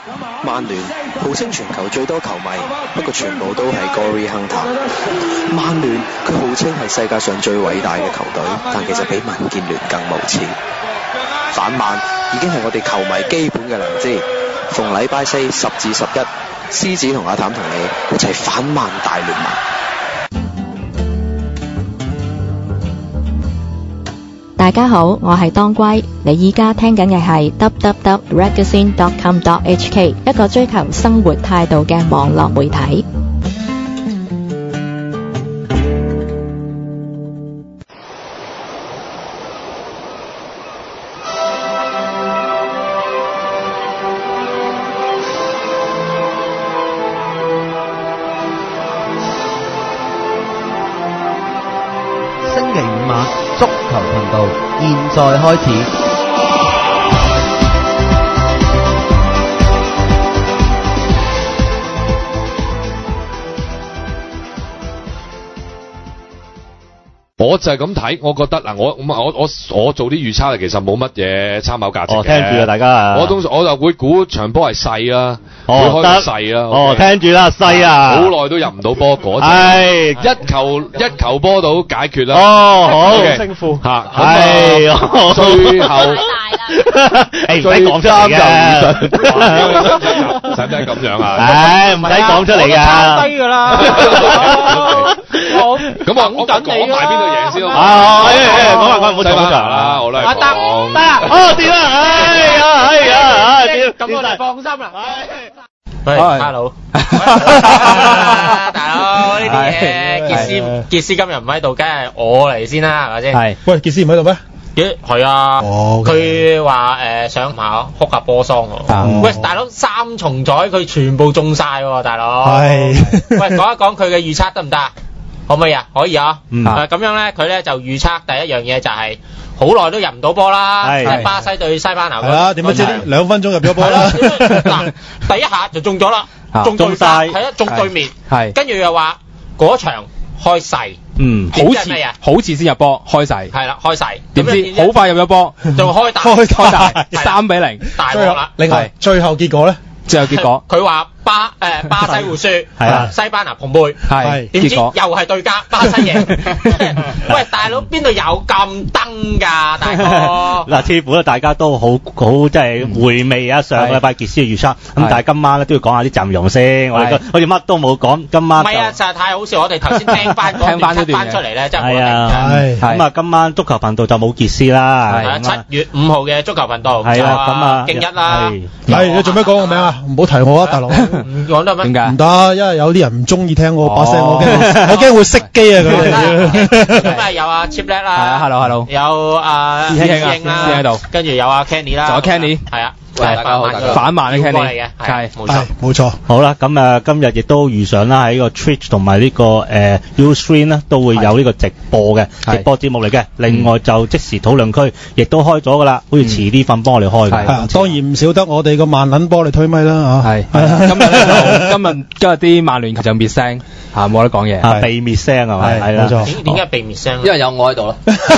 曼聯號稱全球最多球迷，不過全部都係 Gary Hunter。曼聯佢號稱係世界上最偉大嘅球隊，但其實比民建聯更無恥。反曼已經係我哋球迷基本嘅良知。逢禮拜4 10至11，獅子同阿譚同你一齊反曼大聯盟。 大家好，我係當歸，你依家聽緊嘅係 www.ragazine.com.hk， 一個追求生活態度嘅網絡媒體。 現在開始。 我就係咁睇，我覺得嗱，我做啲預測其實冇乜嘢參考價值嘅。 聽住啊，大家啊！ 我就會估場波係細啦，會開到細啦。 聽住啦，細啊！ 好耐都入唔到波嗰陣。係一球波到解決啦。 好勝負嚇，最後唔使講出嚟嘅， 使唔使咁樣啊？ 唔使講出嚟㗎。 低㗎啦。 咁我講埋邊度贏先好嘛？ 講埋唔好走場啦， 我都係講。 得掂啦， 咁我哋放心啦。 喂 ，hello， 大佬呢啲嘢，傑斯今日唔喺度，梗係我嚟先啦，係咪先？ 係。 喂，傑斯唔喺度咩？ 係啊。佢話想下哭下波桑喎。喂，大佬3重彩佢全部中晒喎，大佬。係。喂，講一講佢嘅預測得唔得啊？可唔可以啊？可以啊。咁樣咧，佢咧就預測第一樣嘢就係好耐都入唔到波啦。係。巴西對西班牙。係啊， 點不知2分鐘入咗波啦。 嗱，第一下就中咗啦，中晒。係啊，中對面。係。跟住又話嗰場開細。 好似先入波，開細。 係啦，開細。 點知好快入咗波， 就開大 3-0。 大鑊啦。 另外，最後結果咧？ 最後結果， 佢話巴西會輸，西班牙捧杯，點知又係對家巴西贏。喂，大佬邊度有咁登㗎，大哥？ 嗱，似乎咧大家都好即係回味啊上個禮拜傑斯嘅預測，咁但係今晚咧都要講下啲陣容先。我哋好似乜都冇講，今晚唔係啊，實係太好笑。我哋頭先聽翻嗰段出嚟咧，真係咁啊，今晚足球頻道就冇傑斯啦。 係7月5號嘅足球頻道， 係啦，咁啊， 勁一啦。 係你做咩講個名啊？唔好提我啊，大佬！ 唔講得咩？ 點解？ 唔得，因為有啲人唔中意聽我把聲，我驚會熄機啊！佢哋咁啊，有阿 Chip 叻啦 ，hello， 有阿師兄啦， 喺度， 跟住有阿 Kenny 啦， 仲有 Kenny， 係啊。 大家好，反慢嘅 Kenny， 係冇錯。 好啦，咁今日亦都預上啦，喺呢個 Twitch 同埋呢個Ustream 咧，都會有呢個直播嘅直播節目嚟嘅。另外就即時討論區亦都開咗噶啦，好似遲啲份幫我哋開嘅。 當然唔少得我哋個萬撚幫你推咪啦嚇。 係今日啲曼聯就滅聲嚇，冇得講嘢， 被滅聲係咪？係冇錯。 點解被滅聲？ 因為有我喺度咯。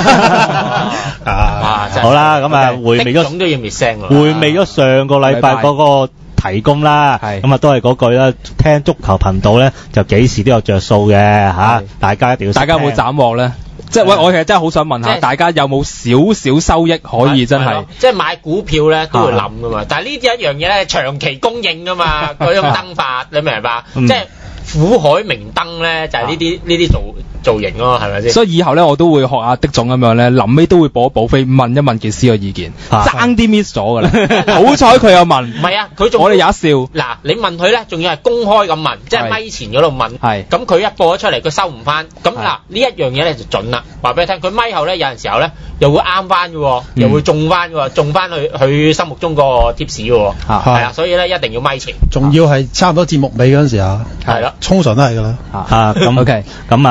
好啦，咁啊回味咗總都要滅聲喎。 回味咗上個禮拜嗰個提供啦，咁啊都係嗰句啦，聽足球頻道咧就幾時都有着數嘅嚇，大家一定要。 大家有冇斬獲咧？即係我其實真係好想問下大家有冇少少收益可以真係？ 即係買股票咧都會諗噶嘛，但係呢啲一樣嘢咧長期供應噶嘛，嗰種燈法你明唔明白？即係苦海明燈咧就係呢啲造型咯，係咪先？ 所以以後咧我都會學阿的總咁樣咧，臨尾都會補一補飛，問一問傑斯嘅意見，爭啲 miss 咗噶啦。好彩佢又問， 唔係啊，佢仲我哋有一笑。 嗱，你問佢咧，仲要係公開咁問，即係咪前嗰度問。係。咁佢一播咗出嚟，佢收唔翻。咁嗱，呢一樣嘢咧就準啦。話俾你聽，佢咪後咧有陣時候咧又會啱翻嘅，又會中翻嘅，中翻佢心目中個 tips 嘅。係啦，所以咧一定要咪前。 仲要係差唔多節目尾嗰陣時啊。係啦。通常都係㗎啦。 咁 OK，咁啊無論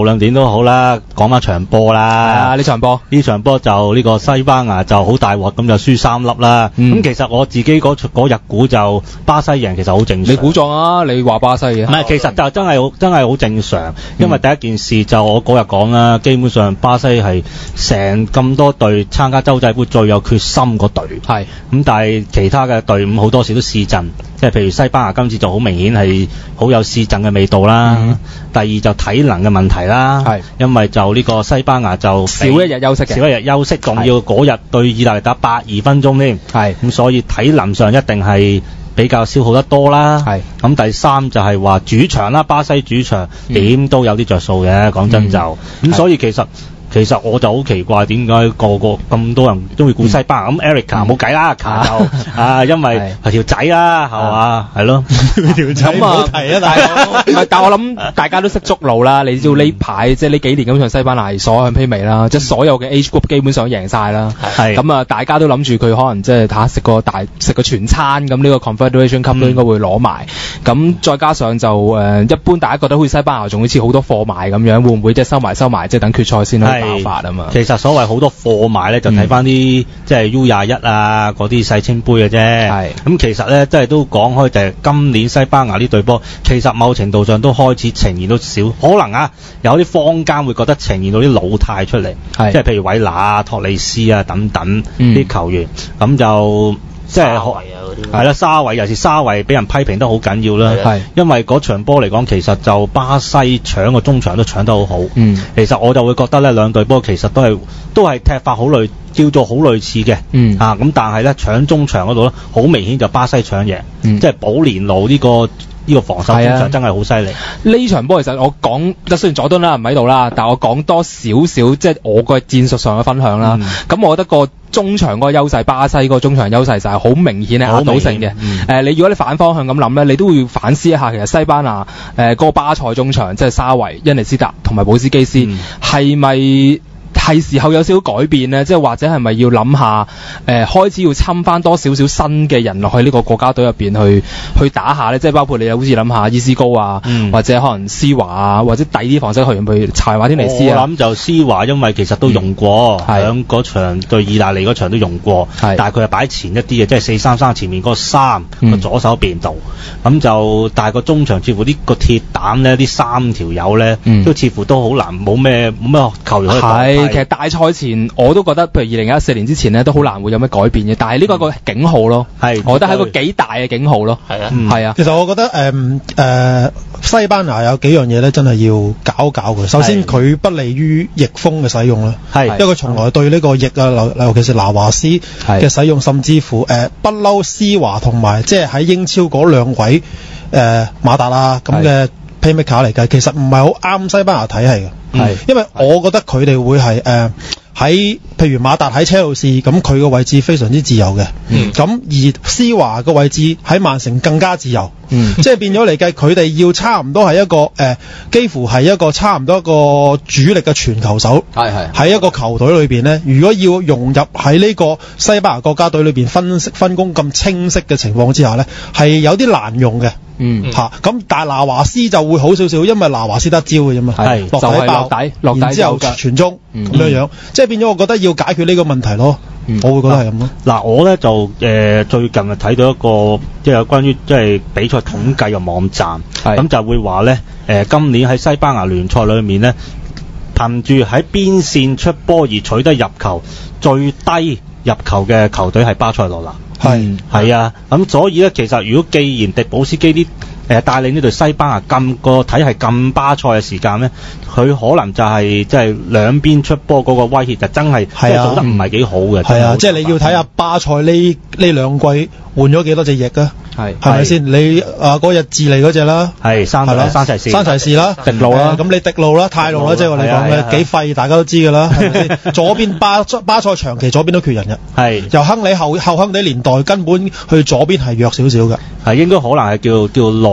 論點都好啦，講翻場波啦。 呢場波就呢個西班牙就好大鑊咁就輸3粒啦。咁其實我自己嗰日估就巴西贏，其實好正常。 你估中啊？你話巴西嘅？ 唔係，其實就真係好正常。因為第一件事就我嗰日講啦，基本上巴西係成咁多隊參加洲際杯最有決心嗰隊。係。咁但係其他嘅隊伍好多時都試陣，即係譬如西班牙今次就好明顯係好有試陣嘅味道啦。第二就體能嘅問題啦。係。因為就呢個西班牙就少一日休息，仲要嗰日對意大利打82分鐘添。係。咁所以體能上一定係比較消耗得多啦。係。咁第三就係話主場啦，巴西主場點都有啲着數嘅，講真就。咁所以其實我就好奇怪點解個咁多人中意估西班牙。咁 Erica 冇計啦，就因為係條仔啦，係嘛，係咯，條仔唔好提啊， 但我諗大家都識捉路啦。你知道呢排即係呢幾年咁上西班牙所向披靡啦，即係所有嘅 Age Group 基本上贏晒啦。係咁啊，大家都諗住佢可能即係食個全餐咁，呢個 Confederation Cup 都應該會攞埋。咁再加上就一般大家覺得好似西班牙仲好似好多貨賣咁樣，會唔會即係收埋即係等決賽先啦？爆發啊嘛！ 其實所謂好多貨賣咧，就睇翻啲即係 U21啊嗰啲世青杯嘅啫。係咁，其實咧，即係都講開就係今年西班牙呢隊波，其實某程度上都開始呈現到少，可能啊有啲坊間會覺得呈現到啲老態出嚟，即係譬如韋拿啊、托利斯啊等等啲球員，咁就。即係係啦，沙維尤其是沙維俾人批評得好緊要啦。係因為嗰場波嚟講，其實就巴西搶個中場都搶得好好。其實我就會覺得咧，兩隊波其實都係踢法好類，叫做好類似嘅。咁但係咧搶中場嗰度咧，好明顯就巴西搶贏。即係保連奴呢個防守中場真係好犀利。 呢場波其實我講，雖然佐敦啦唔喺度啦，但我講多少少即係我個戰術上嘅分享啦。咁我覺得個中場嗰個優勢，巴西嗰個中場優勢就係好明顯係壓倒性嘅。你如果你反方向咁諗咧，你都會反思一下，其實西班牙嗰個巴塞中場即係沙維、恩尼斯達同埋保斯基斯係咪？係時候有少少改變咧，即係或者係咪要諗下開始要侵翻多少少新嘅人落去呢個國家隊入邊去打下咧，即係包括你好似諗下伊斯高啊，或者可能施華啊，或者第啲防守球員譬如柴華天尼斯啊。 我諗就施華，因為其實都用過，響嗰場對意大利嗰場都用過，但係佢係擺前一啲嘅，即係4-3-3前面嗰個3個左手邊度，咁就但係個中場似乎呢個鐵膽咧，啲3條友咧都似乎都好難，冇咩球員可以代替。 其實大賽前我都覺得，譬如2014年之前咧，都好難會有咩改變嘅。但係呢個係個警號咯，我覺得係個幾大嘅警號咯。係啊。 其實我覺得西班牙有幾樣嘢咧，真係要搞佢。首先佢不利於翼鋒嘅使用啦，因為佢從來對呢個翼啊，尤其是拿華斯嘅使用，甚至乎不嬲施華同埋即係喺英超嗰兩位馬達啊咁嘅 playmaker 嚟計，其實唔係好啱西班牙體系嘅。因為我覺得佢哋會係喺譬如馬達喺車路士，咁佢個位置非常之自由嘅。咁而施華個位置喺曼城更加自由。即係變咗嚟計，佢哋要差唔多係一個幾乎係一個差唔多一個主力嘅傳球手。喺一個球隊裏邊呢，如果要融入喺呢個西班牙國家隊裏邊分工咁清晰嘅情況之下呢，係有啲難用嘅。咁但係拿華斯就會好少少，因為拿華斯得招嘅啫嘛，落底之後傳中咁樣，即係變咗我覺得要解決呢個問題咯。我會覺得係咁咯。 嗱，我咧就最近睇到一個即係有關於即係比賽統計嘅網站，咁就會話咧今年喺西班牙聯賽裏面咧，憑住喺邊線出波而取得入球最低入球嘅球隊係巴塞羅那。係啊，咁所以咧，其實如果既然迪保斯基啲帶領呢隊西班牙咁個體系咁巴塞嘅時間咧，佢可能就係即係兩邊出波嗰個威脅就真係做得唔係幾好嘅。係啊， 即係你要睇下巴塞呢兩季換咗幾多隻翼啊？係咪先？你嗰日智利嗰隻啦，山齊士啦，迪路啦，咁你迪路啦、泰路啦，即係我哋講嘅幾廢，大家都知㗎啦，係咪先？左邊巴塞長期左邊都缺人嘅，由亨利後亨利年代根本去左邊係弱少少嘅， 應該可能係叫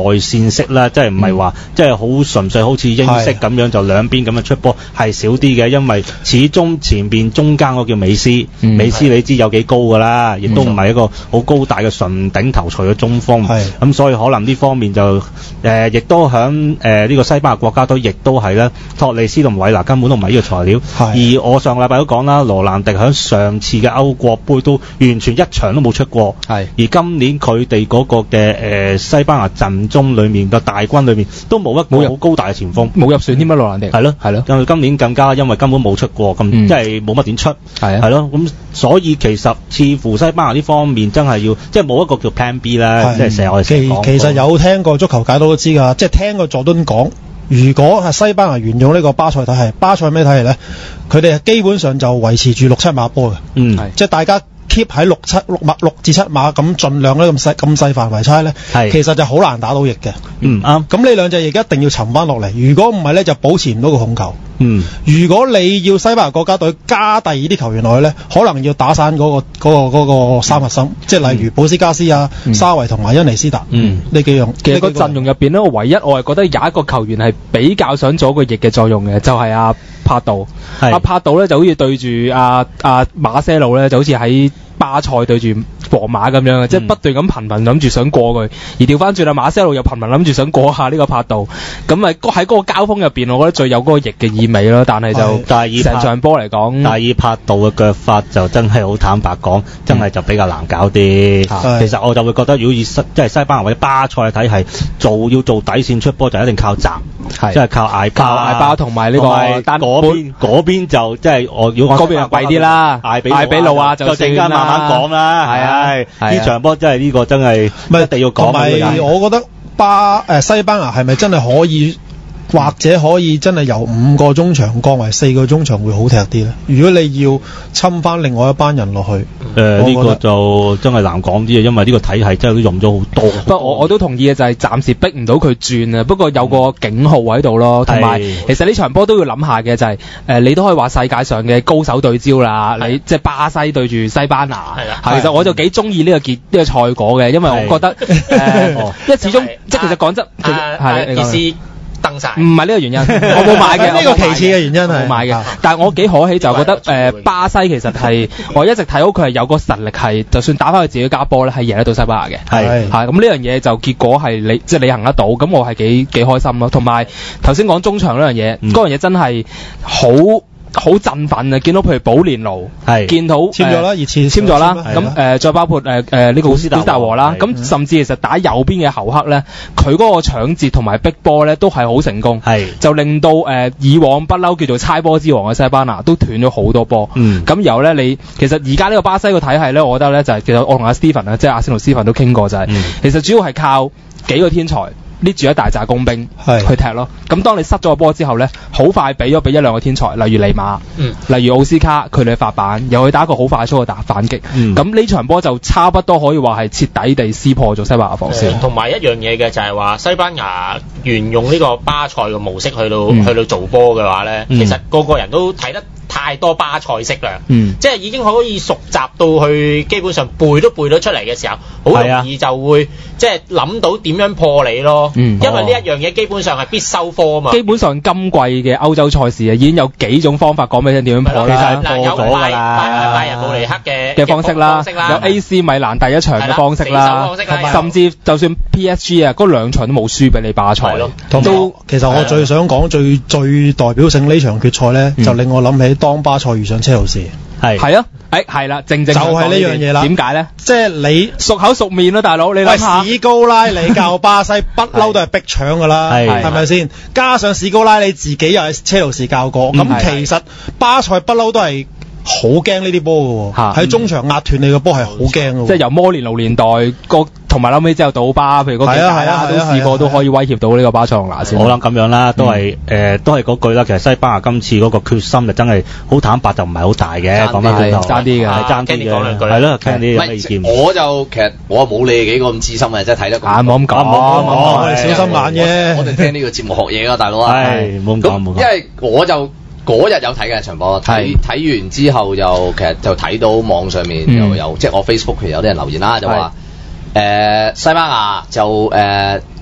線式啦，即係唔係話即係好純粹好似英式咁樣就兩邊咁樣出波，係少啲嘅，因為始終前邊中間嗰個叫美斯，美斯你知有幾高㗎啦，亦都唔係一個好高大嘅純頂頭鎚嘅中鋒，咁所以可能呢方面就亦都響呢個西班牙國家隊亦都係咧，托利斯同韋拿根本都唔係呢個材料，而我上個禮拜都講啦，羅蘭迪響上次嘅歐國杯都完全一場都冇出過，而今年佢哋嗰個嘅西班牙陣中裏面嘅大軍裏面都冇一個好高大嘅前鋒， 冇入選添啊，羅蘭迪係咯，因為今年更加因為根本冇出過，咁即係冇乜點出，係咯，咁所以其實似乎西班牙呢方面真係要即係冇一個叫 Plan B 啦，即係成日我哋講。 其實有聽過足球解都知㗎，即係聽過佐敦講，如果係西班牙沿用呢個巴塞體系，巴塞咩體系咧？佢哋基本上就維持住6-7碼波嘅，即係大家 keep 喺6至7碼咁，盡量咧咁細範圍猜咧，其實就好難打到翼嘅。啱。咁呢兩隻翼一定要沉翻落嚟，如果唔係咧就保持唔到個控球。如果你要西班牙國家隊加第二啲球員落去咧，可能要打散嗰個三核心，即係例如保斯加斯啊、沙維同埋恩尼斯達呢幾樣。 其實個陣容入邊咧，唯一我係覺得有一個球員係比較想做一個翼嘅作用嘅，就係阿帕杜。阿帕杜咧就好似對住阿馬些路咧，就好似喺巴塞對住皇馬咁樣嘅，即係不斷咁頻頻諗住想過佢，而調翻轉啦，馬些路又頻頻諗住想過下呢個帕杜，咁咪喺嗰個交鋒入邊，我覺得最有嗰個翼嘅意味咯。但係就成場波嚟講， 但係以帕杜嘅腳法就真係好坦白講，真係就比較難搞啲。其實我就會覺得，如果以即係西班牙或者巴塞體系要做底線出波，就一定靠閘，即係靠艾巴同埋呢個嗰邊就即係我如果嗰邊就貴啲啦，艾比路啊就陣間慢慢講啦，呢場波真係呢個真係一定要講。 同埋我覺得西班牙係咪真係可以？或者可以真係由5個中場降為4個中場會好踢啲咧？如果你要侵翻另外一班人落去， 呢個就真係難講啲啊，因為呢個體系真係都用咗好多。 不過我都同意嘅就係暫時逼唔到佢轉啊，不過有個警號喺度咯，同埋其實呢場波都要諗下嘅就係你都可以話世界上嘅高手對焦啦，你即係巴西對住西班牙，其實我就幾中意呢個賽果嘅，因為我覺得因為始終即係其實講真係登晒， 唔係呢個原因，我冇買嘅。 呢個其次嘅原因係冇買嘅，但係我幾可喜就覺得巴西其實係我一直睇到佢係有個實力係，就算打翻佢自己家波咧，係贏得到西班牙嘅。係咁呢樣嘢就結果係即係履行得到，咁我係幾開心咯。同埋頭先講中場呢樣嘢，嗰樣嘢真係好振奮啊！見到譬如保連奴，見到簽咗啦，熱刺簽咗啦，咁再包括呢個古斯達和啦，咁甚至其實打右邊嘅侯克咧，佢嗰個搶截同埋逼波咧都係好成功，就令到以往不嬲叫做猜波之王嘅西班牙都斷咗好多波。咁然後咧，你其實而家呢個巴西個體系咧，我覺得咧就係其實我同阿 Stephen 啊，即係阿仙奴 Stephen 都傾過就係，其實主要係靠幾個天才捏住一大紮工兵去踢咯，咁當你失咗個波之後咧，好快俾一兩個天才，例如尼馬，例如奧斯卡，佢哋嘅發板，又去打一個好快速嘅反擊，咁呢場波就差不多可以話係徹底地撕破咗西班牙防線。 同埋一樣嘢嘅就係話西班牙沿用呢個巴塞嘅模式去到做波嘅話咧，其實個個人都睇得太多巴塞式啦，即係已經可以熟習到去基本上背都背到出嚟嘅時候，好容易就會即係諗到點樣破你咯。因為呢一樣嘢基本上係必修科啊嘛。 基本上今季嘅歐洲賽事啊，已經有幾種方法講俾你聽點樣破啦。 有拜仁慕尼黑嘅方式啦，有 AC 米蘭第一場嘅方式啦，甚至就算 PSG 啊嗰兩場都冇輸俾你巴塞咯。 都其實我最想講最代表性呢場決賽咧，就令我諗起當巴塞遇上車路士。 係啊，係啦，正就係呢樣嘢啦。 點解咧？ 即係你熟口熟面咯，大佬，你諗下。 史高拉里教巴西不嬲都係逼搶噶啦，係咪先？加上史高拉里自己又係車路士教過，咁其實巴塞不嬲都係好驚呢啲波噶喎，喺中場壓斷你個波係好驚噶。 即係由摩連奴年代同埋後尾之後杜巴，譬如嗰幾屆都試過都可以威脅到呢個巴塞羅那先。 好啦，咁樣啦，都係嗰句啦。其實西班牙今次嗰個決心就真係好坦白，就唔係好大嘅。講翻轉頭， 爭啲嘅， 爭啲嘅，係咯，聽啲咩意見？ 我就其實我冇你幾個咁資深嘅，即係睇得咁。 冇咁講， 我哋小心眼啫。 我哋聽呢個節目學嘢㗎，大佬啊。 係冇咁講，冇講。 因為我就嗰日有睇嘅場波，睇完之後就其實就睇到網上面又有即係我 Facebook 其實有啲人留言啦，就話西班牙就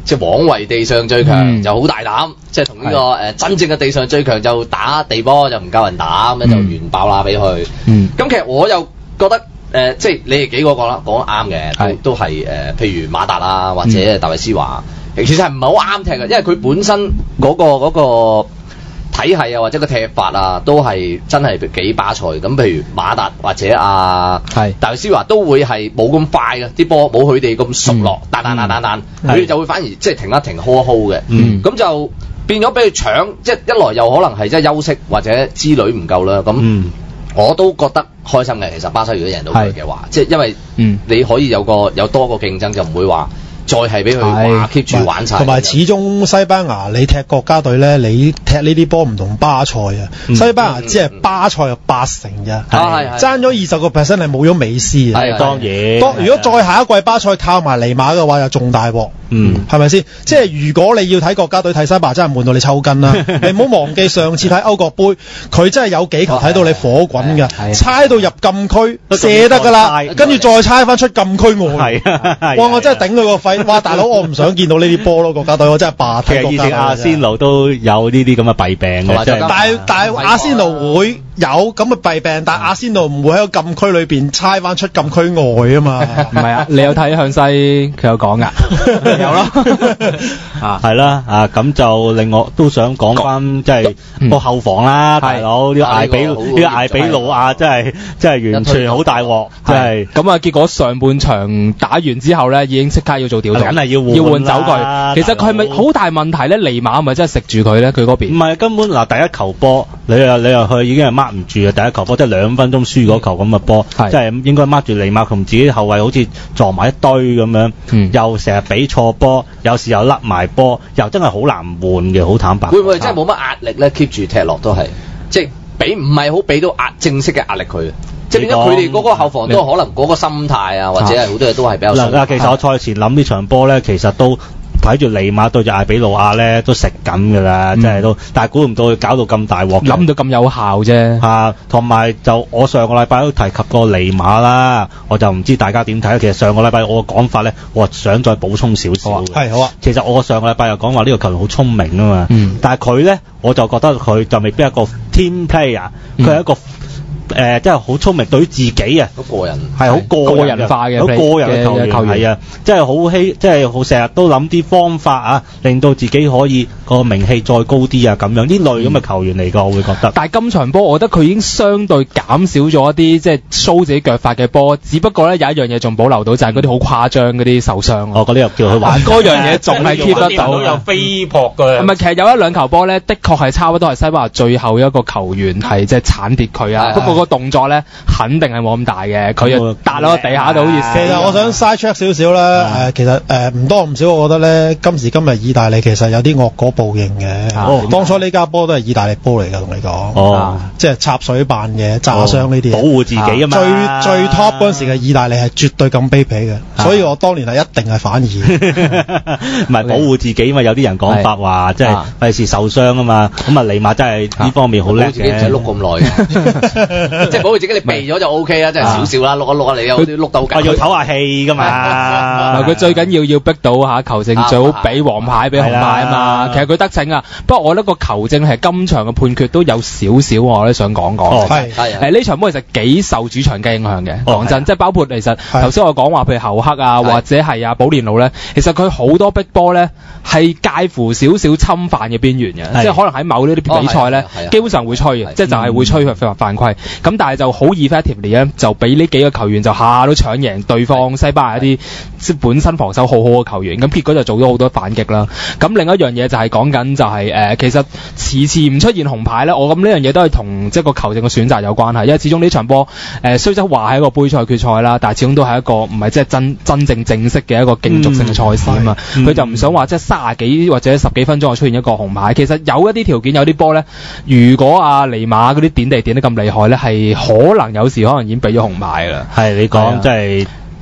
即係枉為地上最強，就好大膽，即係同呢個真正嘅地上最強就打地波就唔夠人打，咁樣就完爆啦俾佢。咁其實我又覺得即係你哋幾個講得啱嘅，都係譬如馬達啊或者大衛斯華，其實係唔係好啱踢嘅，因為佢本身嗰個體系啊或者個踢法啊都係真係幾巴塞咁，譬如馬達或者大衛斯華都會係冇咁快嘅啲波，冇佢哋咁熟落，彈，佢哋就會反而即係停一停 hold 嘅，咁就變咗俾佢搶，即係一來又可能係即係休息或者之類唔夠啦，咁我都覺得開心嘅。其實巴西如果贏到佢嘅話，即係因為你可以有多個競爭，就唔會話再係俾佢話 keep 住玩晒。 同埋始終西班牙你踢國家隊咧，你踢呢啲波唔同巴塞啊。西班牙只係巴塞有80%啫，爭咗20%係冇咗美斯啊。 當然， 如果再下一季巴塞靠埋尼馬嘅話，又仲大鑊。係咪先？即係如果你要睇國家隊睇西班牙，真係悶到你抽筋啦！你唔好忘記上次睇歐國杯，佢真係有幾球睇到你火滾㗎，猜到入禁區射得㗎啦，跟住再猜翻出禁區外。哇！我真係頂佢個肺！哇！大佬，我唔想見到呢啲波咯，國家隊我真係霸睇。 其實以前阿仙奴都有呢啲咁嘅弊病嘅， 但係阿仙奴會有咁嘅弊病，但係阿仙奴唔會喺個禁區裏邊猜翻出禁區外啊嘛。 唔係啊，你有睇向西佢有講㗎。有咯， 係啦，咁就另外都想講翻，即係個後防啦，大佬呢個艾比魯亞真係完全好大鑊，真係。 咁啊，結果上半場打完之後咧，已經即刻要做調動， 梗係要換走佢。其實佢係咪好大問題咧？尼馬係咪真係食住佢咧？佢嗰邊唔係根本嗱，第一球波你又去已經係 mark 唔住啊！第一球波即係2分鐘輸嗰球咁嘅波，即係應該 mark 住尼馬同自己後衞好似撞埋一堆咁樣，又成日俾錯波，有時又甩埋波，又真係好難換嘅，好坦白。 會唔會真係冇乜壓力咧？keep 住踢落都係，即係唔係好俾到正式嘅壓力佢，即係變咗佢哋嗰個後防都可能嗰個心態啊，或者係好多嘢都係比較。 嗱，其實我賽前諗呢場波咧，其實都睇住尼馬對住艾比魯亞咧都食緊㗎啦，真係都，但係估唔到佢搞到咁大鑊， 諗到咁有效啫。 同埋就我上個禮拜都提及過尼馬啦，我就唔知大家點睇。其實上個禮拜我嘅講法咧，我想再補充少少。 係好啊。 其實我上個禮拜又講話呢個球員好聰明啊嘛，但係佢咧我就覺得佢就未必係一個 team player，佢係一個。真係好聰明，對於自己啊， 好個人係好個人化嘅， 好個人嘅球員係啊，即係即係好成日都諗啲方法啊，令到自己可以個名氣再高啲啊，咁樣呢類咁嘅球員嚟㗎，我會覺得。 但係今場波，我覺得佢已經相對減少咗一啲即係 show 自己腳法嘅波，只不過咧有一樣嘢仲保留到，就係嗰啲好誇張嗰啲受傷。 我嗰啲又叫佢玩嗰樣嘢仲係 keep 得到， 有飛撲嘅。 唔係，其實有一兩球波咧，的確係差唔多係西班牙最後一個球員係即係鏟跌佢啊。不過個動作咧肯定係冇咁大嘅，佢就搭落個地下度好似。 其實我想 side check 少少啦，其實唔多唔少，我覺得咧今時今日意大利其實有啲惡果報應嘅。當初呢家波都係意大利波嚟㗎，同你講。即係插水扮嘢、炸傷呢啲嘢， 保護自己啊嘛。 最 top 嗰陣時嘅意大利係絕對咁卑鄙嘅，所以我當年係一定係反義。 唔係保護自己嘛？有啲人講法話，即係費事受傷啊嘛。咁啊，尼馬真係呢方面好叻嘅。 自己唔使碌咁耐嘅，即係保護自己，你避咗就 O K 啦，即係少少啦，碌一碌啊，你有啲碌到緊。 要唞下氣㗎嘛。 佢最緊要逼到下球證，最好俾黃牌俾紅牌啊嘛。其實佢得逞啊，不過我覺得個球證係今場嘅判決都有少少，我咧想講講。呢場波其實幾受主場嘅影響嘅，講真，即係包括其實頭先我講話，譬如侯克啊，或者係啊保連奴咧，其實佢好多逼波咧係介乎少少侵犯嘅邊緣嘅，即係可能喺某呢啲比賽咧，基本上會吹嘅，即係就係會吹佢犯規。咁但係就好 effectively 咧，就俾呢幾個球員就下下都搶贏對方西班牙一啲即本身防守好好嘅球員，咁結果就做咗好多反擊啦。咁另一樣嘢就係講緊就係其實遲唔出現紅牌咧，我諗呢樣嘢都係同即係個球證嘅選擇有關係，因為始終呢場波雖則話係一個杯賽決賽啦，但係始終都係一個唔係即係真正式嘅一個競逐性嘅賽事啊嘛。佢就唔想話即係30幾或者10幾分鐘就出現一個紅牌。其實有一啲條件有啲波咧，如果尼馬嗰啲點地點得咁厲害咧，係可能有時可能已經俾咗紅牌啦。 係你講即係。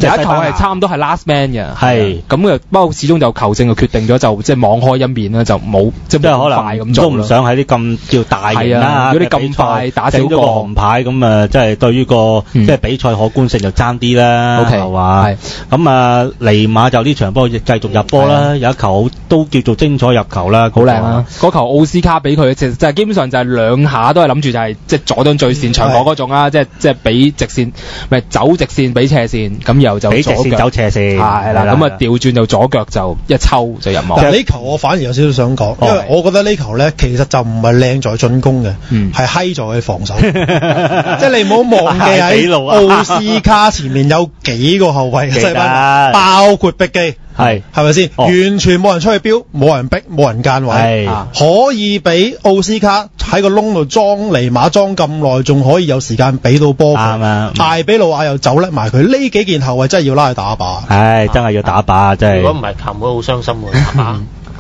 有一球係差唔多係 last man 嘅，係咁嘅。不過始終就球證就決定咗，就即係網開一面啦，就冇即係可能快咁做都唔想喺啲咁叫大型啦， 如果你咁快打少個紅牌咁啊，即係對於個即係比賽可觀性就爭啲啦，係嘛？咁啊，尼馬就呢場波繼續入波啦，有一球都叫做精彩入球啦， 好靚啊！嗰球奧斯卡俾佢，就係基本上就係兩下都係諗住就係即係佐敦最擅長講嗰種啦，即係俾直線，咪走直線俾斜線，咁然後就俾直線走斜線， 係啦，咁啊調轉就左腳就一抽就入網。 其實呢球我反而有少少想講，因為我覺得呢球咧其實就唔係靚在進攻嘅，係閪在佢防守。即係你唔好忘記喺奧斯卡前面有幾個後衞嘅西班牙，包括碧基。係咪先？完全冇人出去標，冇人逼，冇人間位，可以俾奧斯卡喺個窿度裝尼馬裝咁耐，仲可以有時間俾到波。啱啊！艾比魯亞又走甩埋佢，呢幾件後衞真係要拉去打靶。 係真係要打靶，真係。 如果唔係球會好傷心喎，打靶。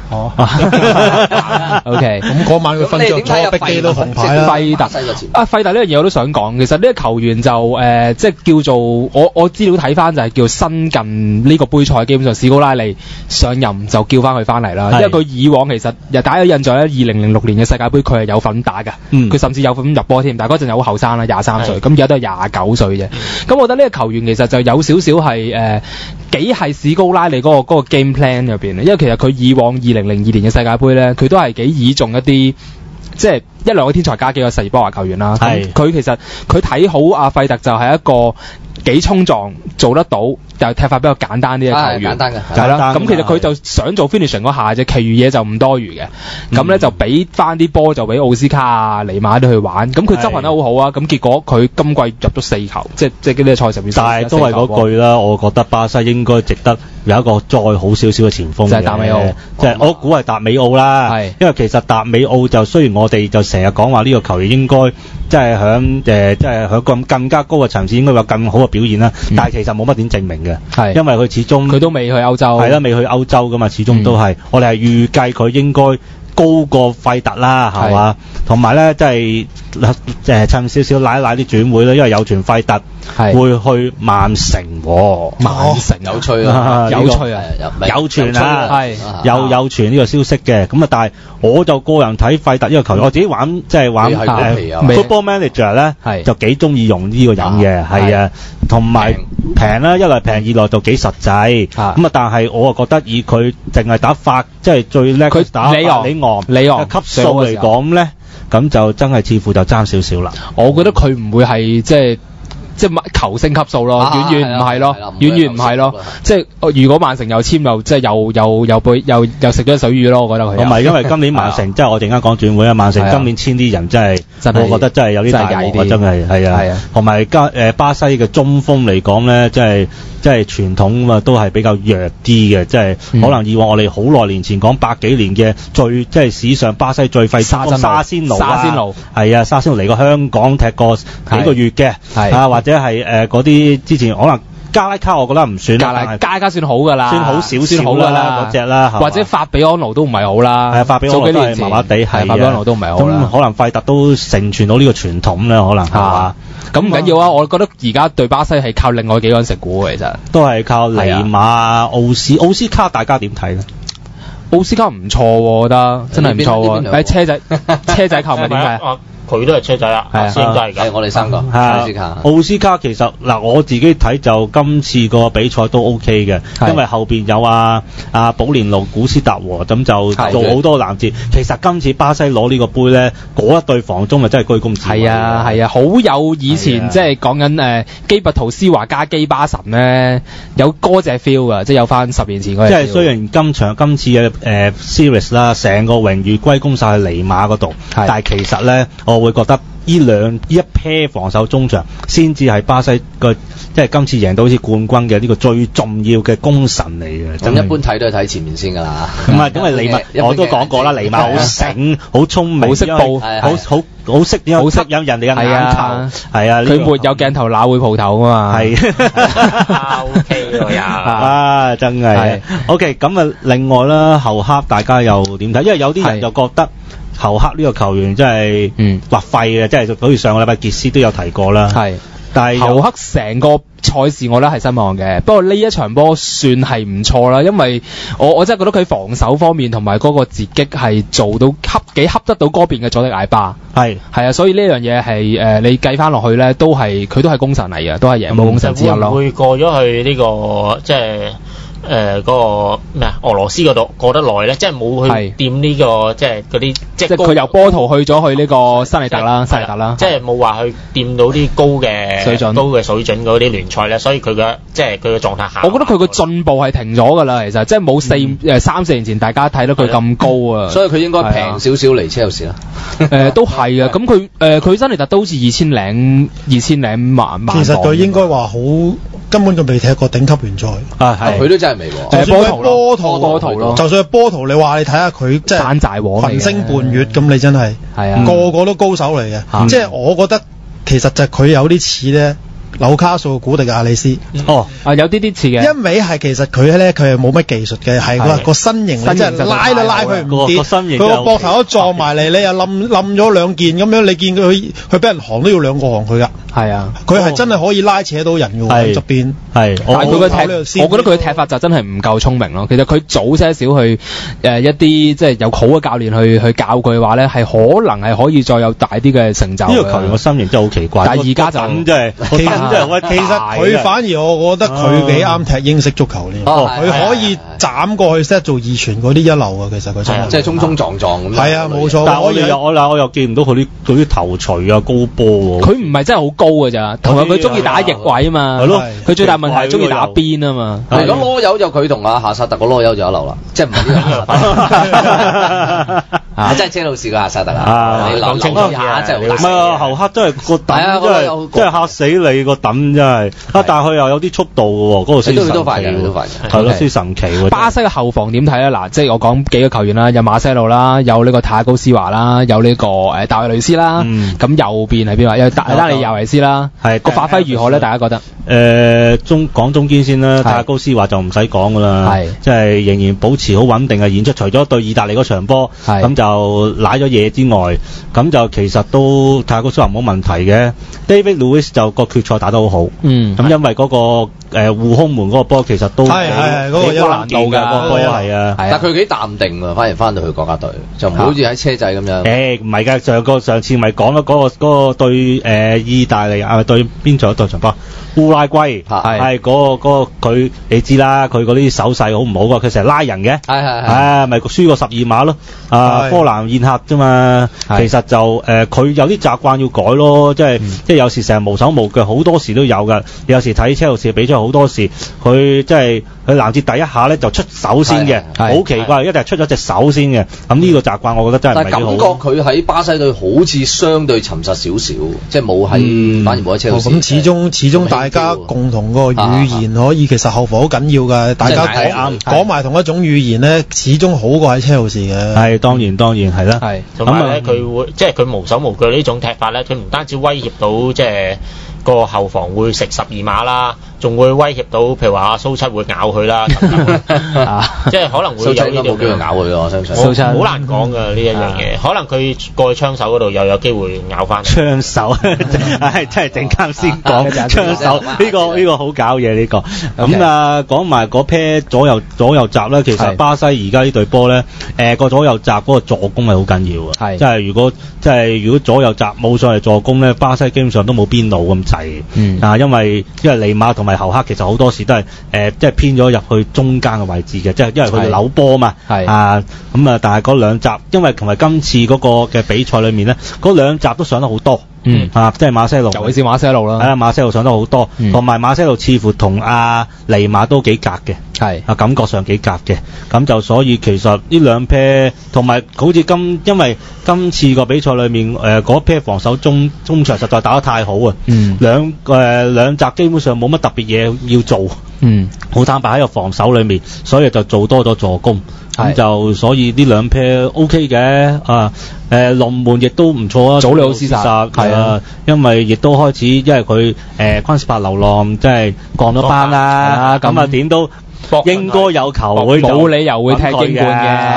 OK， 咁嗰晚佢瞓着咗，逼機都紅牌啦。 費特呢樣嘢我都想講，其實呢個球員就即係叫做我資料睇翻就係叫新近呢個杯賽，基本上史高拉利上任就叫翻佢翻嚟啦。因為佢以往其實大家有印象咧，2006年嘅世界盃佢係有份打㗎，佢甚至有份入波添，但係嗰陣又好後生啦，23歲，咁而家都係29歲啫。咁我覺得呢個球員其實就有少少係幾係史高拉利嗰個 game plan 入邊，因為其實佢以往2002年嘅世界盃咧，佢都係幾倚重一啲即係一兩個天才加幾個細波華球員啦。佢其實佢睇好阿費特就係一個幾衝撞做得到，又踢法比較簡單啲嘅球員， 簡單嘅係啦。咁其實佢就想做 finishing 嗰下啫，其餘嘢就唔多餘嘅。咁咧就俾翻啲波就俾奧斯卡啊、尼馬都去玩。咁佢執行得好好啊。咁結果佢今季入咗4球，即係呢個賽事入面。 但係都係嗰句啦，我覺得巴西應該值得有一個再好少少嘅前鋒， 就係達美奧， 即係我估係達美奧啦。因為其實達美奧就雖然我哋就成日講話呢個球員應該即係響更加高嘅層次應該有更好嘅表現啦，但係其實冇乜點證明嘅，因為佢始終佢都未去歐洲， 係啦，未去歐洲噶嘛，始終都係我哋係預計佢應該高過費特啦，係嘛？同埋咧，即係趁少少拉一拉啲轉會啦，因為有傳費特會去曼城喎。 曼城有趣啊， 有趣啊， 有傳啊，係有傳呢個消息嘅。咁啊，但係我就個人睇費特呢個球員，我自己玩即係玩Football Manager 咧，就幾中意用呢個人嘅，係啊，同埋平啦，一來平，二來就幾實際。咁啊，但係我啊覺得以佢淨係打法，即係最叻佢打里昂嘅級數嚟講咧，咁就真係似乎就爭少少啦。 我覺得佢唔會係即係球星級數咯，遠遠唔係咯，遠遠唔係咯。即係如果曼城又簽又即係又食咗水魚咯，我覺得佢。 同埋因為今年曼城即係我陣間講轉會啊，曼城今年簽啲人真係，我覺得真係有啲大鑊，真係係啊。同埋巴西嘅中鋒嚟講咧，即係傳統都係比較弱啲嘅，即係可能以往我哋好耐年前講百幾年嘅即係史上巴西最廢沙仙奴係啊，沙仙奴嚟過香港踢過幾個月嘅，或者係嗰啲之前可能加拉卡我覺得唔算， 加拉卡算好㗎啦， 算好少少啦嗰隻啦， 或者法比安奴都唔係好啦， 係法比安奴都係麻麻地，係法比安奴都唔係好啦。 咁可能費特都承傳到呢個傳統咧，可能係嘛？ 咁唔緊要啊！我覺得而家對巴西係靠另外幾個人食股嘅，其實都係靠尼馬、奧斯卡，大家點睇咧？ 奧斯卡唔錯喎，我覺得真係唔錯喎。喺車仔球咪點解？ 佢都係車仔啊，先仔嚟㗎。 我哋三個奧斯卡其實嗱，我自己睇就今次個比賽都 OK 嘅，因為後邊有保連奴、古斯達和咁就做好多攔截。其實今次巴西攞呢個杯咧，嗰一對防中啊真係居功至偉。 係啊，好有以前即係講緊基拔圖斯華加基巴神咧，有嗰隻 feel 㗎，即係有翻10年前嗰隻。即係雖然今次嘅series 啦，成個榮譽歸功晒去尼馬嗰度，但係其實咧我會覺得呢一 pair 防守中場先至係巴西個即係今次贏到好似冠軍嘅呢個最重要嘅功臣嚟嘅。 咁一般睇都係睇前面先㗎啦。 咁啊，因為尼馬我都講過啦，尼馬好醒、好聰明、 好識報、 好識引人哋嘅眼球。係啊， 佢沒有鏡頭哪會蒲頭啊嘛。係。 OK 喎啊，真係。OK，咁啊，另外啦，後克大家又點睇？因為有啲人就覺得後克呢個球員真係話廢嘅，即係好似上個禮拜傑斯都有提過啦。係但係侯克成個賽事我覺得係失望嘅，不過呢一場波算係唔錯啦，因為我真係覺得佢防守方面同埋嗰個截擊係做到幾恰得到嗰邊嘅佐迪艾巴，係啊，所以呢樣嘢係你計翻落去咧，佢都係功臣嚟嘅，都係贏武功臣之一咯。 會過咗去呢個即係嗰個咩啊？俄羅斯嗰度過得耐咧，即係冇去掂呢個即係嗰啲即係佢由波圖去咗去呢個新利特啦， 即係冇話去掂到啲高嘅水準嗰啲聯賽咧，所以佢嘅即係佢嘅狀態下。 我覺得佢個進步係停咗㗎啦，其實即係冇3-4年前大家睇到佢咁高啊， 所以佢應該平少少嚟車路士啦。 都係啊，咁佢新利特都好似2000零萬。 其實佢應該話好。根本就未踢過頂級聯賽， 佢都真係未喎。 就算係波圖咯，就算係波圖，你話你睇下佢即係山寨王群星伴月咁，你真係個個都高手嚟嘅。即係我覺得其實就佢有啲似咧紐卡素古迪亞里斯。 有啲似嘅。 一味係其實佢係冇乜技術嘅，係個身形咧，即係拉佢唔跌，佢個膊頭都撞埋嚟，你又冧咗兩件咁樣，你見佢俾人行都要兩個行佢㗎。 係啊， 佢係真係可以拉扯到人嘅喎，側邊。 但係我覺得佢嘅踢法就真係唔夠聰明咯。其實佢早些少去一啲即係有好嘅教練去教佢嘅話咧，係可能係可以再有大啲嘅成就。 呢個球員個身形真係好奇怪。 但係而家就咁真係， 其實佢反而我覺得佢幾啱踢英式足球呢。佢可以斬過去 set 做二傳嗰啲一流啊。其實佢真係即係衝衝撞撞咁。 係啊，冇錯。 但係我又見唔到佢啲頭錘啊高波喎。 佢唔係真係好高㗎咋，同埋佢中意打翼位啊嘛。係咯，佢最大問題係中意打邊啊嘛。 如果攞油就佢同阿夏薩特個攞油就一流啦，即係唔係呢個？真係車路士個夏薩特啊！你諗清楚下，真係好。 唔係啊，侯克真係個抌真係嚇死你個抌真係。但係佢又有啲速度嘅喎，嗰個先神奇。都快嘅。係咯，先神奇喎。 巴西嘅後防點睇咧？嗱，即係我講幾個球員啦，有馬西路啦，有呢個泰高斯華啦，有呢個大衛雷斯啦。咁右邊係邊話？有丹尼亞維斯啦。係個發揮如何咧？大家覺得？ 講中堅先啦，泰高斯華就唔使講㗎啦，即係仍然保持好穩定嘅演出。除咗對意大利嗰場波，咁就瀨咗嘢之外，咁就其實都泰高斯華冇問題嘅。David Luiz 就個決賽打得好好，咁因為嗰個護空門嗰個波其實都係嗰個有難度嘅個波係啊， 但佢幾淡定啊，反而翻到去國家隊就唔好似喺車仔咁樣。 唔係㗎，上次咪講咗嗰個對意大利對邊場對場波？烏拉圭係嗰個佢你知啦，佢嗰啲手勢好唔好㗎？佢成日拉人嘅，咪輸過12碼咯。科蘭宴客啫嘛，其實就佢有啲習慣要改咯，即係有時成日無手無腳，好多時都有㗎。有時睇車路士比賽好多時，佢即係佢攔截第一下咧就出手先嘅，好奇怪，一定係出咗隻手先嘅。咁呢個習慣我覺得真係唔係幾好。 但係感覺佢喺巴西隊好似相對沉實少少，即係冇喺反而冇喺車路士。 咁始終大家共同個語言可以，其實後防好緊要㗎。大家講埋同一種語言咧，始終好過喺車路士嘅。 係當然係啦。 同埋咧，佢會即係佢無手無腳呢種踢法咧，佢唔單止威脅到即係個後防會食12碼啦，仲會威脅到譬如話阿蘇七會咬佢啦，即係可能會有呢啲冇機會咬佢咯，我相信。蘇七好難講㗎呢一樣嘢，可能佢過去槍手嗰度又有機會咬翻。 槍手，真係陣間先講槍手呢個好搞嘢呢個。咁講埋嗰 pair 左右閘咧，其實巴西而家呢隊波咧，個左右閘嗰個助攻係好緊要啊。即係如果左右閘冇上嚟助攻咧，巴西基本上都冇邊路咁滯。因為尼馬同埋侯克其實好多時都係即係偏咗入去中間嘅位置嘅，即係因為佢哋扭波嘛。但係嗰兩閘，因為同埋今次嗰個嘅比賽裏面咧，嗰兩閘都上得好多。即係馬西路， 尤其是馬西路啦。 係啊，馬西路上得好多，同埋馬西路似乎同尼馬都幾夾嘅，感覺上幾夾嘅。咁就所以其實呢兩 pair 同埋好似因為今次個比賽裏面嗰 pair 防守中場實在打得太好啊。兩閘基本上冇乜特別嘢要做。好坦白喺個防守裏面，所以就做多咗助攻。咁就所以呢兩 pair OK 嘅龍門亦都唔錯啊， 祖利奧斯薩係啊，因為亦都開始因為佢昆士柏流浪即係降咗班啦，咁點都應該有球會， 冇理由會踢英冠嘅。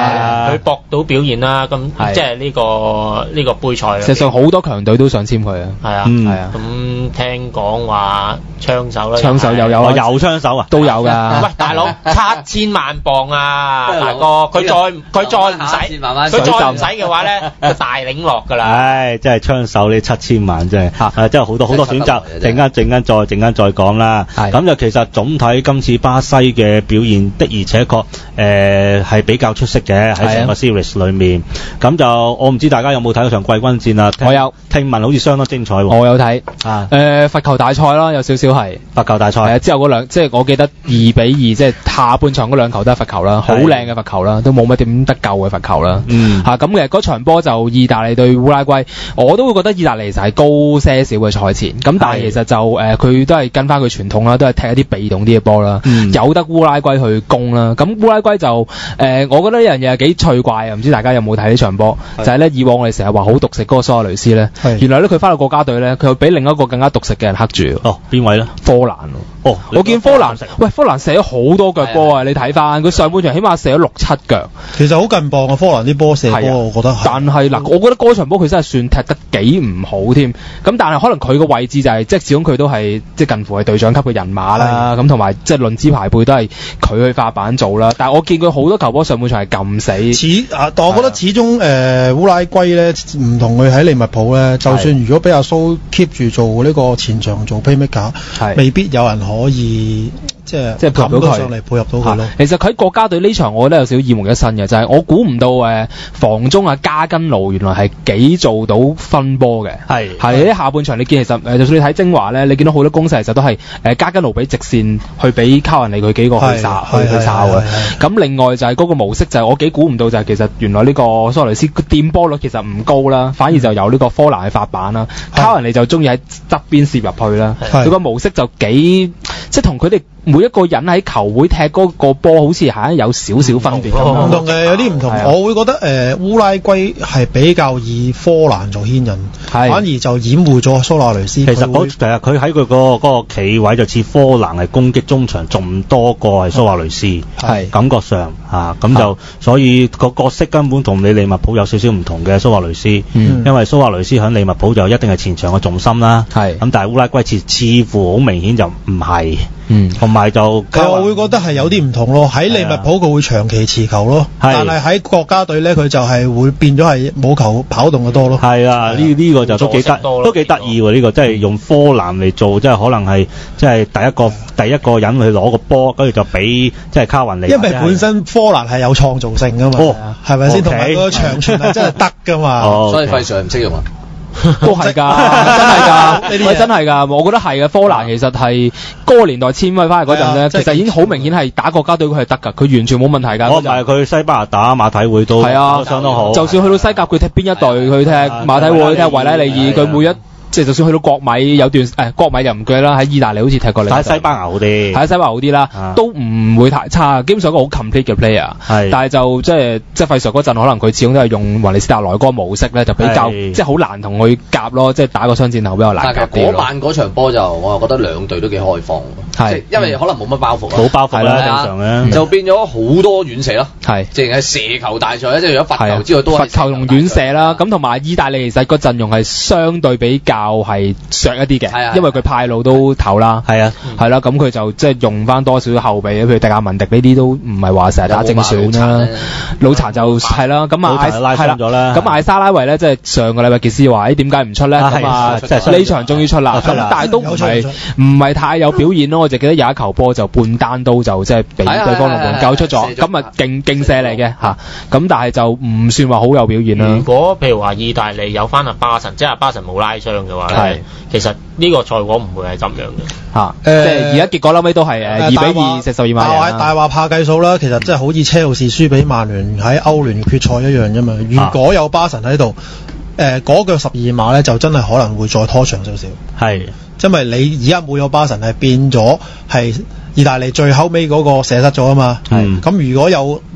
佢搏到表現啦，咁即係呢個杯賽。 實際上好多強隊都想簽佢啊。 係啊，係啊。咁聽講話槍手咧， 槍手又有啊， 有槍手啊， 都有㗎。 喂，大佬7000萬磅啊，大哥，佢再唔使嘅話咧，就大領落㗎啦。 唉，真係槍手呢7000萬真係真係好多選擇。陣間再講啦。咁就其實總體今次巴西嘅表現的而且確係比較出色嘅喺成個 series 裏面。咁就我唔知大家有冇睇嗰場季軍戰啊？ 我有， 聽聞好似相當精彩喎。 我有睇罰球大賽啦，有少少係罰球大賽。 之後嗰兩即係我記得2-2，即係下半場嗰兩球都係罰球啦，好靚嘅罰球啦，都冇乜點得救嘅罰球啦。咁嘅嗰場波就意大利對烏拉圭，我都會覺得意大利就係高些少嘅賽前。咁但係其實就佢都係跟翻佢傳統啦，都係踢一啲被動啲嘅波啦，由得烏拉圭去攻啦。咁烏拉圭就我覺得呢樣嘢係幾趣怪啊！唔知大家有冇睇呢場波？就係咧，以往我哋成日話好毒食嗰個蘇亞雷斯咧，原來咧佢翻到國家隊咧，佢又俾另一個更加毒食嘅人黑住。 哦，邊位咧？ 科蘭。哦，我見科蘭射咗好多腳波啊！你睇翻佢上半場起碼射咗6-7腳。 其實好近磅啊，科蘭啲波射波，我覺得。 但係嗱，我覺得嗰場波佢真係算踢得幾唔好添。咁但係可能佢個位置就係即係始終佢都係即係近乎係隊長級嘅人馬啦。咁同埋即係論資排輩都係佢去發板做啦。但係我見佢好多球波上半場係撳死。 但我覺得始終烏拉圭咧唔同佢喺利物浦咧，就算如果俾阿蘇 keep 住做呢個前場做 playmaker，未必有人可以即係配合到佢上嚟配合到佢咯。 其實佢喺國家隊呢場我覺得有少少耳目一新嘅，就係我估唔到防中加根奴原來係幾做到分波嘅。係喺下半場你見其實就算你睇精華咧，你見到好多攻勢其實都係加根奴俾直線去俾卡雲尼佢幾個去哨嘅。咁另外就係嗰個模式就係我幾估唔到就係其實原來呢個蘇亞雷斯掂波率其實唔高啦，反而就由呢個科蘭去發板啦。卡雲尼就中意喺側邊攝入去啦。佢個模式就幾即係同佢哋每一個人喺球會踢嗰個波好似係有少少分別。 唔同嘅，有啲唔同。我會覺得烏拉圭係比較以科蘭做牽引，反而就掩護咗蘇亞雷斯。 其實佢喺佢嗰個企位就似科蘭係攻擊中場仲多過係蘇亞雷斯，感覺上咁就所以個角色根本同你利物浦有少少唔同嘅蘇亞雷斯，因為蘇亞雷斯喺利物浦就一定係前場嘅重心啦。咁但係烏拉圭似乎好明顯就唔係。同埋就我會覺得係有啲唔同咯。喺利物浦佢會長期持球咯，但係喺國家隊咧佢就係會變咗係冇球跑動嘅多咯。 係啊，呢個就都幾得意喎。呢個即係用科蘭嚟做，即係可能係即係第一個人去攞個波，跟住就俾即係卡雲尼。 因為本身科蘭係有創造性噶嘛，係咪先？同埋個長傳係真係得噶嘛， 所以費上唔識用啊。 都係㗎，真係㗎，我覺得係嘅。科蘭其實係嗰個年代簽佢翻嚟嗰陣咧，其實已經好明顯係打國家隊佢係得㗎，佢完全冇問題㗎。 唔係佢西班牙打馬體會都相當好。 就算去到西甲，佢踢邊一隊？佢踢馬體會，踢維拉利爾，佢每一即係就算去到國米有段國米就唔計啦，喺意大利好似踢過嚟。 喺西班牙好啲， 喺西班牙好啲啦，都唔會太差，基本上一個好 complete 嘅 player。但係就即係費上嗰陣，可能佢始終都係用雲尼斯達萊嗰個模式咧，就比較即係好難同佢夾咯，即係打個雙箭頭比較難夾啲咯。 嗰晚嗰場波就我又覺得兩隊都幾開放，即係因為可能冇乜包袱， 冇包袱啦，正常嘅， 就變咗好多遠射咯，淨係射球大賽咧，即係除咗罰球之外都係罰球同遠射啦。咁同埋意大利其實個陣容係相對比較係削一啲嘅，因為佢派路都投啦，係啦，咁佢就即係用翻多少後備，譬如迪亞文迪呢啲都唔係話成日打正選啦，老殘就係啦，咁拉傷咗啦， 咁艾沙拉維咧即係上個禮拜傑斯話點解唔出咧？咁呢場終於出啦，但係都唔係太有表現咯，我就記得有一球波就半單刀就即係俾對方龍門救出咗，咁啊勁射嚟嘅嚇，咁但係就唔算話好有表現啦。 如果譬如話意大利有翻阿巴神，即係阿巴神冇拉傷嘅話咧，其實呢個賽果唔會係咁樣嘅嚇，即係而家結果後尾都係2-2食12碼。 大話怕計數啦，其實即係好似車路士輸俾曼聯喺歐聯決賽一樣啫嘛。如果有巴神喺度，嗰腳12碼咧就真係可能會再拖長少少。係，因為你而家冇咗巴神係變咗係意大利最後尾嗰個射失咗啊嘛。咁如果有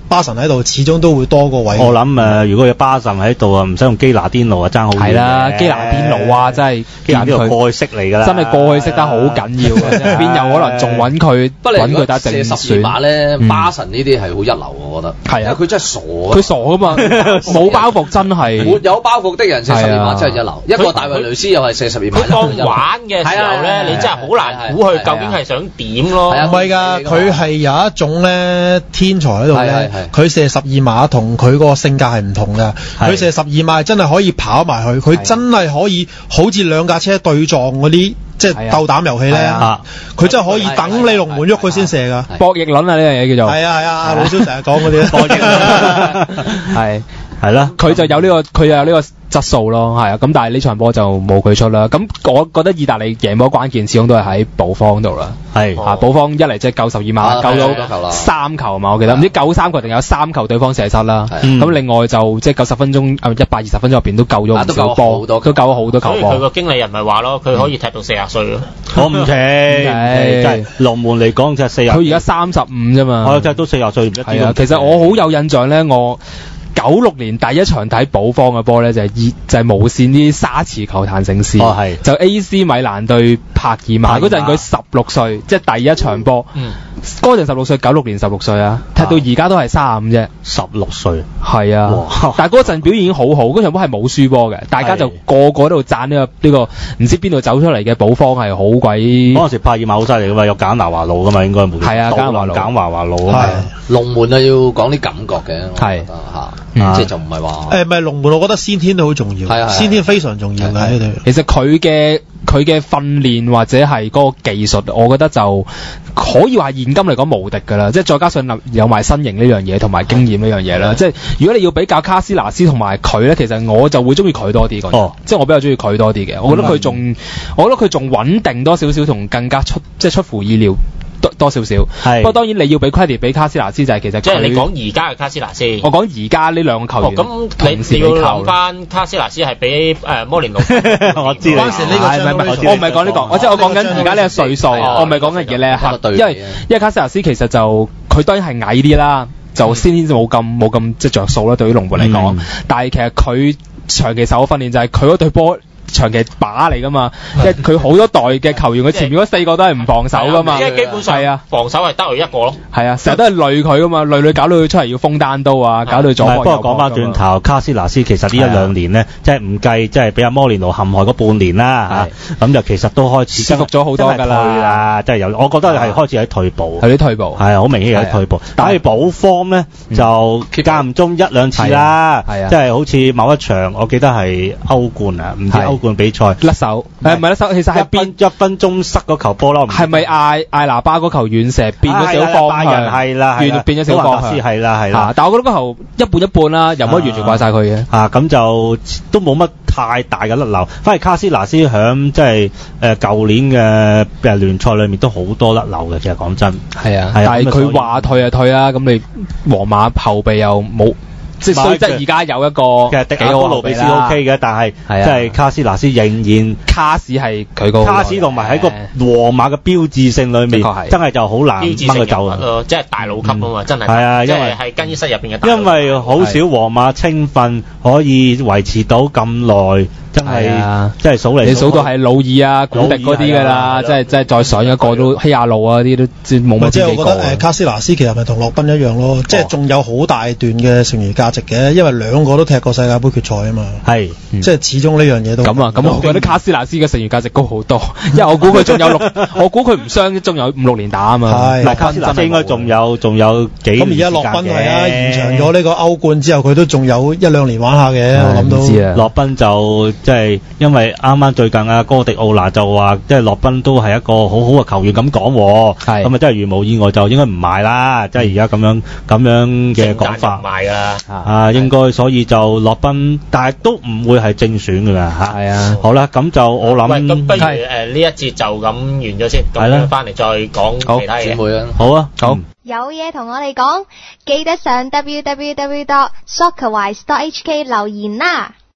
巴神喺度，始終都會多個位。 我諗如果有巴神喺度啊，唔使用基拿甸奴啊，爭好遠。 係啦，基拿甸奴啊，真係基拿甸奴過去識嚟㗎啦， 真係過去識得好緊要嘅，邊有可能仲揾佢？揾佢打正選。 射12碼咧，巴神呢啲係好一流，我覺得。 係啊， 佢真係傻啊！ 佢傻㗎嘛，冇包袱真係。 沒有包袱的人射12碼真係一流。一個大衛雷斯又係射12碼。 佢當玩嘅時候咧，你真係好難估佢究竟係想點咯。 唔係㗎，佢係有一種咧天才喺度咧，佢射12碼同佢個性格係唔同㗎。佢射12碼真係可以跑埋去，佢真係可以好似兩架車對撞嗰啲。即係鬥膽遊戲咧，佢真係可以等你龍門喐佢先射㗎。 博弈論啊，呢樣嘢叫做。 係啊，老蕭成日講嗰啲博弈論。 係啦， 佢就有呢個質素咯，係啊，咁但係呢場波就冇佢出啦。咁我覺得意大利贏波關鍵始終都係喺保方度啦。係啊，保方一嚟即係救12碼，救到3球嘛，我記得唔知救3球定有3球對方射失啦。咁另外就即係90分鐘120分鐘入邊都救咗唔少波，都救咗好多球波。 所以佢個經理人咪話咯，佢可以踢到40歲咯。 我唔踢，真係龍門嚟講就係40。 佢而家35啫嘛。 我踢到40歲唔一定。 係啊，其實我好有印象咧，我96年第一場睇保方嘅波咧，就係無線啲沙池球壇盛事，就 AC 米蘭對帕爾馬嗰陣，佢16歲，即係第一場波。嗰陣16歲，96年16歲啊，踢到而家都係35啫。 16歲， 係啊，但係嗰陣表現已經好好，嗰場波係冇輸波嘅，大家就個個都讚呢個唔知邊度走出嚟嘅保方係好鬼。 嗰陣時帕爾馬好犀利噶嘛，有簡拿華路噶嘛，應該冇。係啊，簡華路啊。 龍門啊，要講啲感覺嘅，係即係就唔係話。 唔係龍門，我覺得先天都好重要，先天非常重要嘅。 其實佢嘅訓練或者係嗰個技術，我覺得就可以話現今嚟講無敵㗎啦。即係再加上有埋身形呢樣嘢同埋經驗呢樣嘢啦。即係如果你要比較卡斯拿斯同埋佢咧，其實我就會中意佢多啲嘅。即係我比較中意佢多啲嘅。我覺得佢仲穩定多少少，同更加出乎意料。多少少，不過當然你要俾 credit 俾卡斯拿斯就係其實即係你講而家嘅卡斯拿斯， 我講而家呢兩個球員。 咁你要諗翻卡斯拿斯係比摩連奴， 我知嗰陣時呢個我唔係講呢個，我講緊而家呢個歲數，我唔係講緊而家呢一刻，因為卡斯拿斯其實就佢當然係矮啲啦，就先天冇咁即係着數啦，對於龍門嚟講，但係其實佢長期受嘅訓練就係佢嗰隊波。長期靶嚟噶嘛，即係佢好多代嘅球員，佢前面嗰4個都係唔防守噶嘛， 即係基本上防守係得佢一個咯。 係啊，成日都係累佢噶嘛，累搞到佢出嚟要封單刀啊，搞到佢左波右波。 不過講翻轉頭，卡斯拿斯其實呢1-2年呢，即係唔計，即係俾阿摩連奴陷害嗰半年啦嚇，咁就其實都開始舒服咗好多㗎啦， 即係我覺得係開始喺退步， 有啲退步， 係好明顯喺退步。但係保方呢，就間唔中1-2次啦，即係好似某一場，我記得係歐冠啊，唔知歐冠比賽甩手，唔係甩手，其實係 1分鐘塞嗰球波咯。 係咪艾拿巴嗰球遠射變咗小方向？ 係啦， 變咗小方向。 係啦。 但係我覺得嗰球一半一半啦，又唔可以完全怪晒佢嘅。 咁就都冇乜太大嘅甩漏。反而卡斯拿斯響即係舊年嘅聯賽裏面都好多甩漏嘅，其實講真。 係啊，但係佢話退就退啊，咁你皇馬後備又冇。即係雖則而家有一個其實迪亞高路比斯 OK 嘅，但係即係卡斯拿斯仍然卡士係佢個卡士同埋喺個皇馬嘅標誌性裏面，真係就好難掹佢走啊！ 即係大佬級啊嘛，真係係啊，因為係更衣室入邊嘅大佬。 因為好少皇馬青訓可以維持到咁耐。真係，即係數嚟， 你數到係魯爾啊、古迪嗰啲㗎啦，即係再上一個都希亞路啊啲都冇乜。 即係我覺得卡斯拿斯其實咪同洛賓一樣咯，即係仲有好大段嘅剩餘價值嘅，因為兩個都踢過世界盃決賽啊嘛。係，即係始終呢樣嘢都咁啊。咁我覺得卡斯拿斯嘅剩餘價值高好多，因為我估佢仲有我估佢唔傷，仲有5-6年打啊嘛。 係，卡斯拿斯應該仲有幾年。 咁而家洛賓係啊，延長咗呢個歐冠之後，佢都仲有1-2年玩下嘅，我諗到。 洛賓就。即係因為啱啱最近啊，哥迪奧拿就話，即係洛賓都係一個好好嘅球員咁講，咁啊真係如無意外就應該唔賣啦，即係而家咁樣嘅講法， 賣㗎啦， 應該所以就洛賓，但係都唔會係正選㗎啦嚇。係啊，好啦，咁就我諗， 咁不如呢一節就咁完咗先，咁翻嚟再講其他嘢。 好啊，好。 有嘢同我哋講，記得上 www.soccerwise.hk 留言啦。